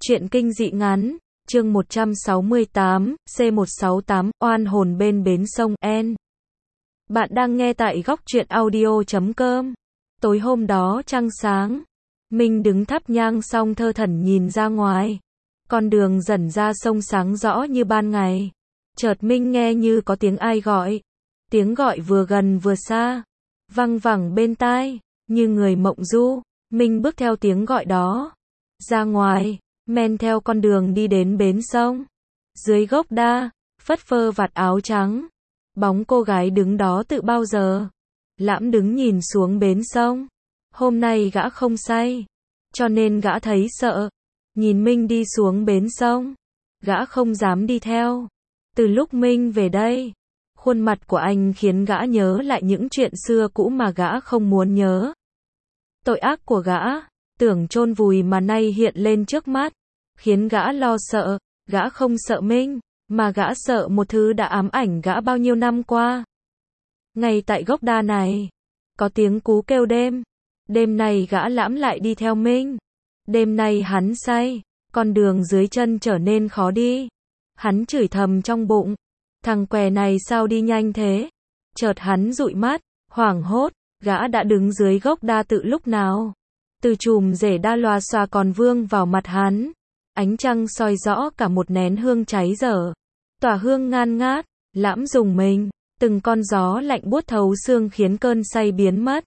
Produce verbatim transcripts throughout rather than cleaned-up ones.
Truyện kinh dị ngắn, chương một trăm sáu mươi tám, C một sáu tám, oan hồn bên bến sông N. Bạn đang nghe tại góc truyện audio chấm com. Tối hôm đó trăng sáng, Minh đứng thắp nhang xong thơ thẩn nhìn ra ngoài. Con đường dần ra sông sáng rõ như ban ngày. Chợt Minh nghe như có tiếng ai gọi. Tiếng gọi vừa gần vừa xa, văng vẳng bên tai, như người mộng du. Minh bước theo tiếng gọi đó, ra ngoài, men theo con đường đi đến bến sông. Dưới gốc đa, phất phơ vạt áo trắng, bóng cô gái đứng đó tự bao giờ. Lãm đứng nhìn xuống bến sông. Hôm nay gã không say, cho nên gã thấy sợ. Nhìn Minh đi xuống bến sông, gã không dám đi theo. Từ lúc Minh về đây, khuôn mặt của anh khiến gã nhớ lại những chuyện xưa cũ mà gã không muốn nhớ. Tội ác của gã, tưởng chôn vùi mà nay hiện lên trước mắt, khiến gã lo sợ. Gã không sợ Minh, mà gã sợ một thứ đã ám ảnh gã bao nhiêu năm qua. Ngay tại gốc đa này, có tiếng cú kêu đêm. Đêm này gã Lãm lại đi theo Minh. Đêm nay hắn say, con đường dưới chân trở nên khó đi. Hắn chửi thầm trong bụng, thằng què này sao đi nhanh thế. Chợt hắn dụi mắt, hoảng hốt, gã đã đứng dưới gốc đa tự lúc nào. Từ chùm rễ đa loà xòa còn vương vào mặt hắn. Ánh trăng soi rõ cả một nén hương cháy dở, tỏa hương ngan ngát. Lãm rùng mình, từng con gió lạnh buốt thấu xương khiến cơn say biến mất.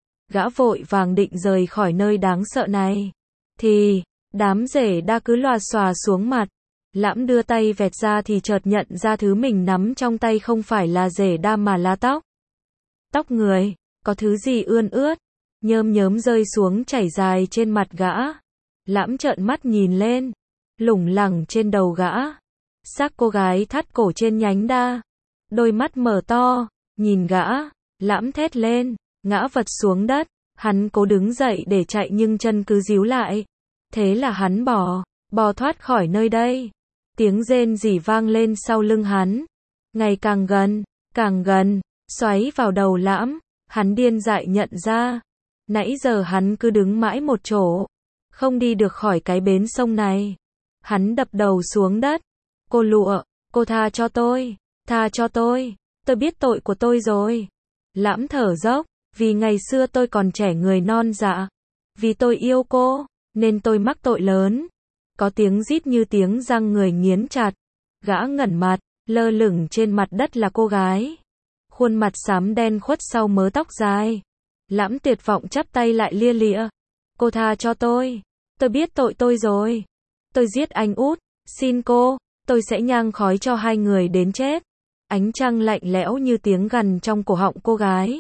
Gã vội vàng định rời khỏi nơi đáng sợ này, thì đám rễ đa cứ loà xòa xuống mặt. Lãm đưa tay vẹt ra thì chợt nhận ra thứ mình nắm trong tay không phải là rễ đa mà là tóc. Tóc người, có thứ gì ươn ướt, nhơm nhớm rơi xuống chảy dài trên mặt gã. Lãm trợn mắt nhìn lên, lủng lẳng trên đầu gã, xác cô gái thắt cổ trên nhánh đa. Đôi mắt mở to, nhìn gã. Lãm thét lên, ngã vật xuống đất. Hắn cố đứng dậy để chạy nhưng chân cứ díu lại. Thế là hắn bò, bò thoát khỏi nơi đây. Tiếng rên rỉ vang lên sau lưng hắn, ngày càng gần, càng gần, xoáy vào đầu Lãm. Hắn điên dại nhận ra, nãy giờ hắn cứ đứng mãi một chỗ, không đi được khỏi cái bến sông này. Hắn đập đầu xuống đất. Cô Lụa, cô tha cho tôi, tha cho tôi, tôi biết tội của tôi rồi. Lãm thở dốc, vì ngày xưa tôi còn trẻ người non dạ, vì tôi yêu cô, nên tôi mắc tội lớn. Có tiếng rít như tiếng răng người nghiến chặt. Gã ngẩn mặt, lơ lửng trên mặt đất là cô gái. Khuôn mặt xám đen khuất sau mớ tóc dài. Lãm tuyệt vọng chắp tay lại lia lịa. Cô tha cho tôi, tôi biết tội tôi rồi. Tôi giết anh út, xin cô, tôi sẽ nhang khói cho hai người đến chết. Ánh trăng lạnh lẽo như tiếng gằn trong cổ họng cô gái.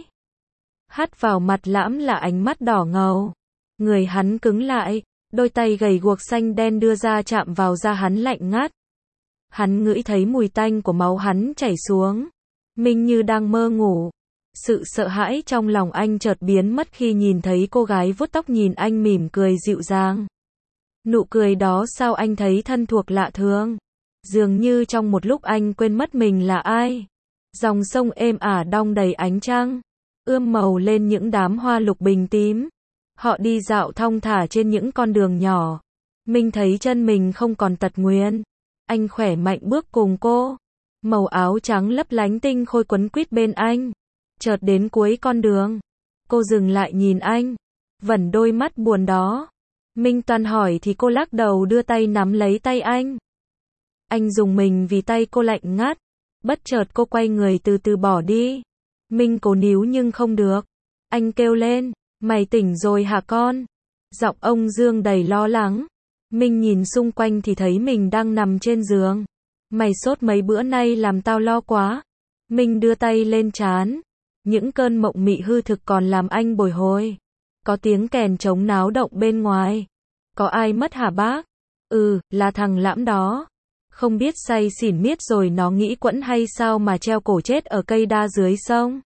Hắt vào mặt Lãm là ánh mắt đỏ ngầu. Người hắn cứng lại, đôi tay gầy guộc xanh đen đưa ra chạm vào da hắn lạnh ngắt. Hắn ngửi thấy mùi tanh của máu hắn chảy xuống. Minh như đang mơ ngủ. Sự sợ hãi trong lòng anh chợt biến mất khi nhìn thấy cô gái vuốt tóc nhìn anh mỉm cười dịu dàng. Nụ cười đó sao anh thấy thân thuộc lạ thường. Dường như trong một lúc anh quên mất mình là ai. Dòng sông êm ả đong đầy ánh trăng, ươm màu lên những đám hoa lục bình tím. Họ đi dạo thong thả trên những con đường nhỏ. Minh thấy chân mình không còn tật nguyền. Anh khỏe mạnh bước cùng cô. Màu áo trắng lấp lánh tinh khôi quấn quýt bên anh. Chợt đến cuối con đường, cô dừng lại nhìn anh, vẩn đôi mắt buồn đó. Minh toàn hỏi thì cô lắc đầu đưa tay nắm lấy tay anh. Anh rùng mình vì tay cô lạnh ngắt. Bất chợt cô quay người từ từ bỏ đi. Minh cố níu nhưng không được. Anh kêu lên, mày tỉnh rồi hả con? Giọng ông Dương đầy lo lắng. Minh nhìn xung quanh thì thấy mình đang nằm trên giường. Mày sốt mấy bữa nay làm tao lo quá. Minh đưa tay lên trán. Những cơn mộng mị hư thực còn làm anh bồi hồi. Có tiếng kèn trống náo động bên ngoài. Có ai mất hả bác? Ừ, là thằng Lãm đó. Không biết say xỉn miết rồi nó nghĩ quẫn hay sao mà treo cổ chết ở cây đa dưới sông.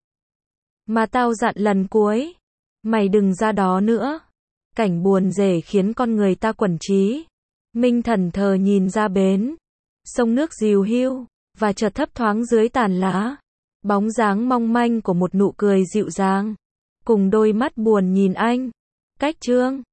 Mà tao dặn lần cuối, mày đừng ra đó nữa. Cảnh buồn rể khiến con người ta quẩn trí. Minh thần thờ nhìn ra bến sông nước dìu hiu, và chợt thấp thoáng dưới tàn lá, bóng dáng mong manh của một nụ cười dịu dàng, cùng đôi mắt buồn nhìn anh. Cách chương